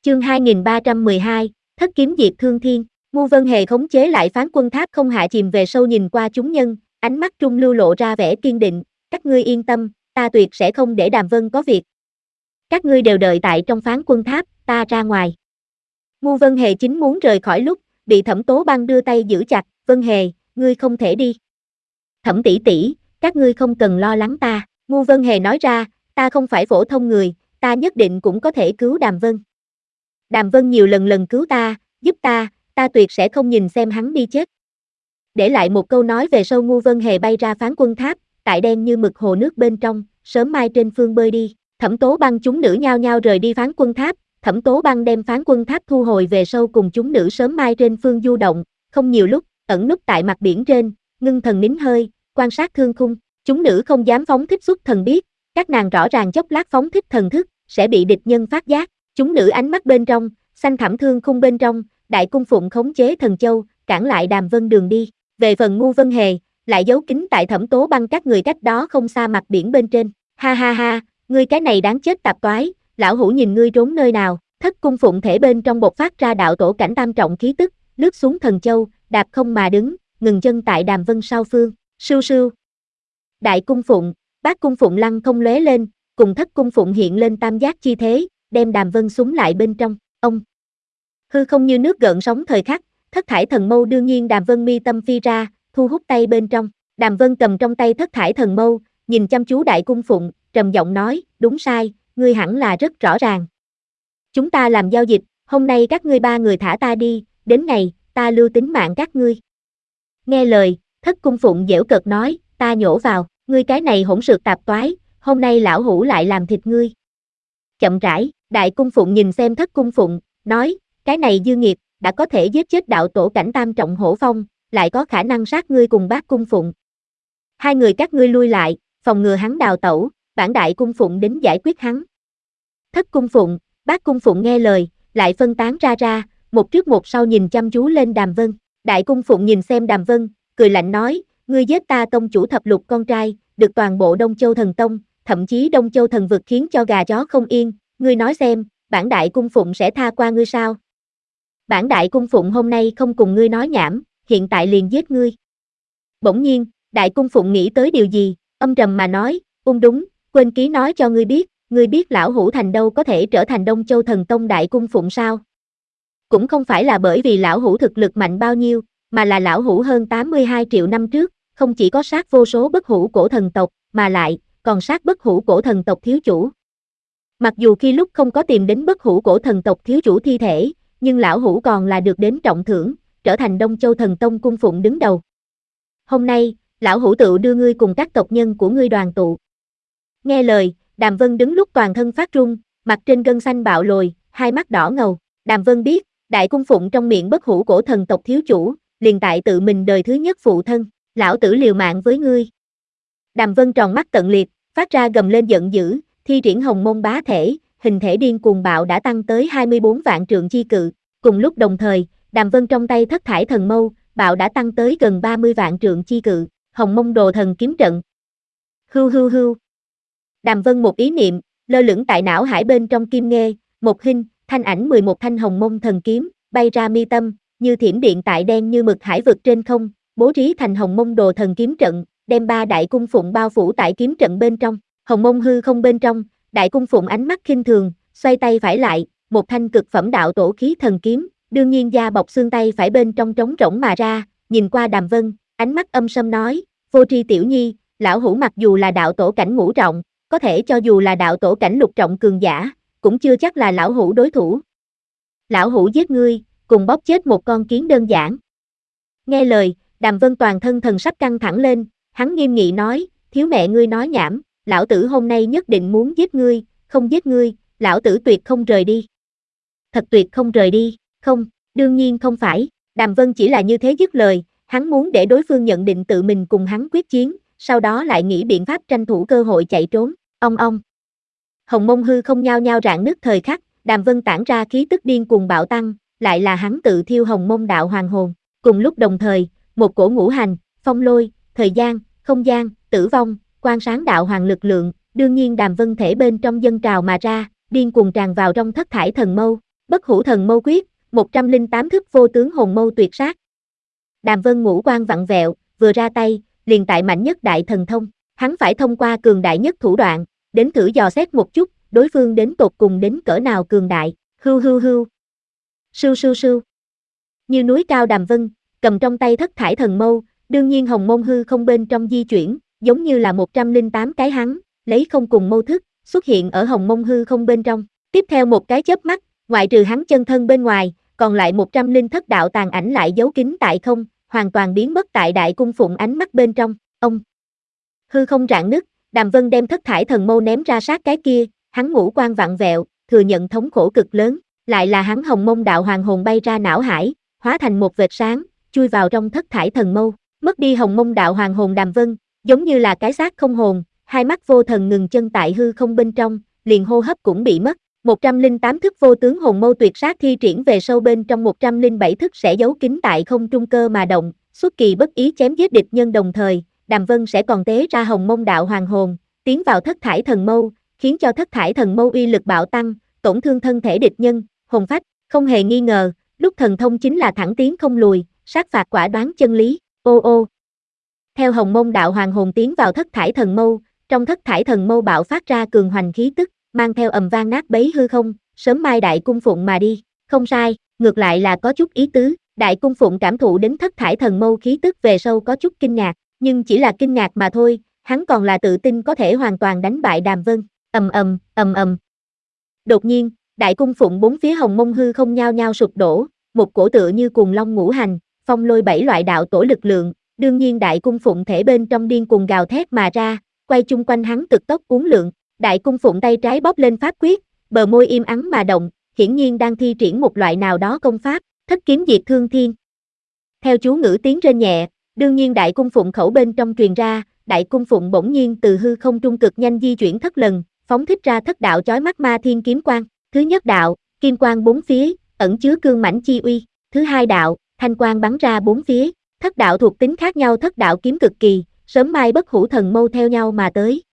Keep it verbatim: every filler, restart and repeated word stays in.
Chương hai nghìn ba trăm mười hai, Thất kiếm diệt thương thiên. Ngu Vân Hề khống chế lại phán quân tháp không hạ chìm về sâu nhìn qua chúng nhân, ánh mắt trung lưu lộ ra vẻ kiên định, các ngươi yên tâm, ta tuyệt sẽ không để Đàm Vân có việc. Các ngươi đều đợi tại trong phán quân tháp, ta ra ngoài. Ngu Vân Hề chính muốn rời khỏi lúc, bị Thẩm Tố Băng đưa tay giữ chặt, Vân Hề, ngươi không thể đi. Thẩm tỷ tỷ, các ngươi không cần lo lắng ta, Ngu Vân Hề nói ra, ta không phải phổ thông người, ta nhất định cũng có thể cứu Đàm Vân. Đàm Vân nhiều lần lần cứu ta, giúp ta, ta tuyệt sẽ không nhìn xem hắn đi chết. Để lại một câu nói về sau Ngu Vân Hề bay ra phán quân tháp, tại đen như mực hồ nước bên trong, sớm mai trên phương bơi đi. Thẩm Tố Băng chúng nữ nhao nhao rời đi phán quân tháp, Thẩm Tố Băng đem phán quân tháp thu hồi về sâu cùng chúng nữ sớm mai trên phương du động, không nhiều lúc, ẩn núp tại mặt biển trên, ngưng thần nín hơi, quan sát thương khung, chúng nữ không dám phóng thích xuất thần biết, các nàng rõ ràng chốc lát phóng thích thần thức, sẽ bị địch nhân phát giác, chúng nữ ánh mắt bên trong, xanh thẳm thương khung bên trong, Đại Cung Phụng khống chế thần châu, cản lại Đàm Vân đường đi, về phần Ngu Vân Hề, lại giấu kín tại Thẩm Tố Băng các người cách đó không xa mặt biển bên trên, ha ha ha, ngươi cái này đáng chết tạp toái, lão hủ nhìn ngươi trốn nơi nào, Thất Cung Phụng thể bên trong bộc phát ra đạo tổ cảnh tam trọng khí tức, lướt xuống thần châu, đạp không mà đứng, ngừng chân tại Đàm Vân sau phương, sưu sưu. Đại Cung Phụng, Bát Cung Phụng lăng không lóe lên, cùng Thất Cung Phụng hiện lên tam giác chi thế, đem Đàm Vân súng lại bên trong, ông. Hư không như nước gợn sóng thời khắc, thất thải thần mâu đương nhiên Đàm Vân mi tâm phi ra, thu hút tay bên trong, Đàm Vân cầm trong tay thất thải thần mâu, nhìn chăm chú Đại Cung Phụng, trầm giọng nói, đúng sai, ngươi hẳn là rất rõ ràng. Chúng ta làm giao dịch, hôm nay các ngươi ba người thả ta đi, đến ngày, ta lưu tính mạng các ngươi. Nghe lời, Thất Cung Phụng giễu cợt nói, ta nhổ vào, ngươi cái này hỗn xược tạp toái, hôm nay lão hủ lại làm thịt ngươi. Chậm rãi, Đại Cung Phụng nhìn xem Thất Cung Phụng, nói, cái này dư nghiệt, đã có thể giết chết đạo tổ cảnh tam trọng hổ phong, lại có khả năng sát ngươi cùng Bát Cung Phụng. Hai người các ngươi lui lại, phòng ngừa hắn đào tẩu, bản Đại Cung Phụng đến giải quyết hắn. Thất Cung Phụng, Bát Cung Phụng nghe lời, lại phân tán ra ra, một trước một sau nhìn chăm chú lên Đàm Vân. Đại Cung Phụng nhìn xem Đàm Vân, cười lạnh nói, ngươi giết ta tông chủ thập lục con trai, được toàn bộ Đông Châu Thần Tông, thậm chí Đông Châu Thần Vực khiến cho gà chó không yên, ngươi nói xem, bản Đại Cung Phụng sẽ tha qua ngươi sao? Bản Đại Cung Phụng hôm nay không cùng ngươi nói nhảm, hiện tại liền giết ngươi. Bỗng nhiên, Đại Cung Phụng nghĩ tới điều gì, âm trầm mà nói, ung đúng, quên ký nói cho ngươi biết, ngươi biết lão hủ thành đâu có thể trở thành Đông Châu Thần Tông Đại Cung Phụng sao? Cũng không phải là bởi vì lão hủ thực lực mạnh bao nhiêu, mà là lão hủ hơn tám mươi hai triệu năm trước, không chỉ có sát vô số bất hủ cổ thần tộc, mà lại, còn sát bất hủ cổ thần tộc thiếu chủ. Mặc dù khi lúc không có tìm đến bất hủ cổ thần tộc thiếu chủ thi thể, nhưng lão hủ còn là được đến trọng thưởng, trở thành Đông Châu Thần Tông cung phụng đứng đầu. Hôm nay, lão hủ tự đưa ngươi cùng các tộc nhân của ngươi đoàn tụ. Nghe lời, Đàm Vân đứng lúc toàn thân phát run, mặt trên gân xanh bạo lồi, hai mắt đỏ ngầu. Đàm Vân biết, Đại Cung Phụng trong miệng bất hủ cổ thần tộc thiếu chủ, liền tại tự mình đời thứ nhất phụ thân, lão tử liều mạng với ngươi. Đàm Vân tròn mắt tận liệt, phát ra gầm lên giận dữ, thi triển hồng môn bá thể, hình thể điên cuồng bạo đã tăng tới hai mươi bốn vạn trượng chi cự. Cùng lúc đồng thời, Đàm Vân trong tay thất thải thần mâu, bạo đã tăng tới gần ba mươi vạn trượng chi cự, hồng mông đồ thần kiếm trận. Hưu hưu hưu. Đàm Vân một ý niệm, lơ lửng tại não hải bên trong kim nghê, một hình, thanh ảnh mười một thanh hồng mông thần kiếm, bay ra mi tâm, như thiểm điện tại đen như mực hải vực trên không, bố trí thành hồng mông đồ thần kiếm trận, đem ba Đại Cung Phụng bao phủ tại kiếm trận bên trong, hồng mông hư không bên trong, Đại Cung Phụng ánh mắt khinh thường, xoay tay phải lại, một thanh cực phẩm đạo tổ khí thần kiếm, đương nhiên da bọc xương tay phải bên trong trống rỗng mà ra, nhìn qua Đàm Vân, ánh mắt âm sâm nói, vô tri tiểu nhi, lão hủ mặc dù là đạo tổ cảnh ngũ trọng, có thể cho dù là đạo tổ cảnh lục trọng cường giả, cũng chưa chắc là lão hủ đối thủ. Lão hủ giết ngươi, cùng bóp chết một con kiến đơn giản. Nghe lời, Đàm Vân toàn thân thần sắc căng thẳng lên, hắn nghiêm nghị nói, thiếu mẹ ngươi nói nhảm, lão tử hôm nay nhất định muốn giết ngươi, không giết ngươi, lão tử tuyệt không rời đi. Thật tuyệt không rời đi, không, đương nhiên không phải, Đàm Vân chỉ là như thế dứt lời, hắn muốn để đối phương nhận định tự mình cùng hắn quyết chiến, sau đó lại nghĩ biện pháp tranh thủ cơ hội chạy trốn, ong ong. Hồng mông hư không nhao nhao rạn nứt thời khắc, Đàm Vân tản ra khí tức điên cuồng bạo tăng, lại là hắn tự thiêu hồng mông đạo hoàng hồn, cùng lúc đồng thời, một cổ ngũ hành, phong lôi, thời gian, không gian, tử vong, quan sáng đạo hoàng lực lượng, đương nhiên Đàm Vân thể bên trong dân trào mà ra, điên cuồng tràn vào trong thất thải thần mâu, Bất hủ thần mâu quyết, một trăm lẻ tám thức vô tướng hồn mâu tuyệt sát. Đàm Vân ngũ quan vặn vẹo, vừa ra tay, liền tại mạnh nhất đại thần thông, hắn phải thông qua cường đại nhất thủ đoạn, đến thử dò xét một chút, đối phương đến tột cùng đến cỡ nào cường đại. Hưu hưu hưu. Sưu sưu sưu. Như núi cao Đàm Vân, cầm trong tay thất thải thần mâu, đương nhiên hồng môn hư không bên trong di chuyển, giống như là một trăm lẻ tám cái hắn, lấy không cùng mâu thức, xuất hiện ở hồng môn hư không bên trong. Tiếp theo một cái chớp mắt, ngoại trừ hắn chân thân bên ngoài, còn lại một trăm linh thất đạo tàn ảnh lại giấu kín tại không, hoàn toàn biến mất tại đại cung phụng ánh mắt bên trong. Ông hư không rạn nứt, Đàm Vân đem thất thải thần mâu ném ra sát cái kia, hắn ngũ quan vặn vẹo, thừa nhận thống khổ cực lớn, lại là hắn hồng mông đạo hoàng hồn bay ra não hải, hóa thành một vệt sáng, chui vào trong thất thải thần mâu, mất đi hồng mông đạo hoàng hồn Đàm Vân, giống như là cái xác không hồn, hai mắt vô thần ngừng chân tại hư không bên trong, liền hô hấp cũng bị mất. một trăm lẻ tám thức vô tướng hồn mâu tuyệt sát thi triển về sâu bên trong một trăm lẻ bảy thức sẽ giấu kín tại không trung cơ mà động, xuất kỳ bất ý chém giết địch nhân đồng thời, Đàm Vân sẽ còn tế ra hồng mông đạo hoàng hồn, tiến vào thất thải thần mâu, khiến cho thất thải thần mâu uy lực bạo tăng, tổn thương thân thể địch nhân, hồn phách, không hề nghi ngờ, lúc thần thông chính là thẳng tiến không lùi, sát phạt quả đoán chân lý. Ô ô. Theo hồng mông đạo hoàng hồn tiến vào thất thải thần mâu, trong thất thải thần mâu bạo phát ra cường hoành khí tức, mang theo ầm vang nát bấy hư không, sớm mai đại cung phụng mà đi. Không sai, ngược lại là có chút ý tứ, đại cung phụng cảm thụ đến thất thải thần mâu khí tức về sau có chút kinh ngạc, nhưng chỉ là kinh ngạc mà thôi, hắn còn là tự tin có thể hoàn toàn đánh bại Đàm Vân. Ầm ầm, ầm ầm. Đột nhiên, đại cung phụng bốn phía hồng mông hư không nhao nhao sụp đổ, một cổ tựa như cuồng long ngũ hành, phong lôi bảy loại đạo tổ lực lượng, đương nhiên đại cung phụng thể bên trong điên cuồng gào thét mà ra, quay chung quanh hắn cực tốc uốn lượn, đại cung phụng tay trái bóp lên pháp quyết, bờ môi im ắng mà động, hiển nhiên đang thi triển một loại nào đó công pháp, thất kiếm diệt thương thiên. Theo chú ngữ tiếng rên nhẹ, đương nhiên đại cung phụng khẩu bên trong truyền ra, đại cung phụng bỗng nhiên từ hư không trung cực nhanh di chuyển thất lần, phóng thích ra thất đạo chói mắt ma thiên kiếm quang. Thứ nhất đạo, kim quang bốn phía, ẩn chứa cương mãnh chi uy. Thứ hai đạo, thanh quang bắn ra bốn phía. Thất đạo thuộc tính khác nhau, thất đạo kiếm cực kỳ, sớm mai bất hủ thần mâu theo nhau mà tới.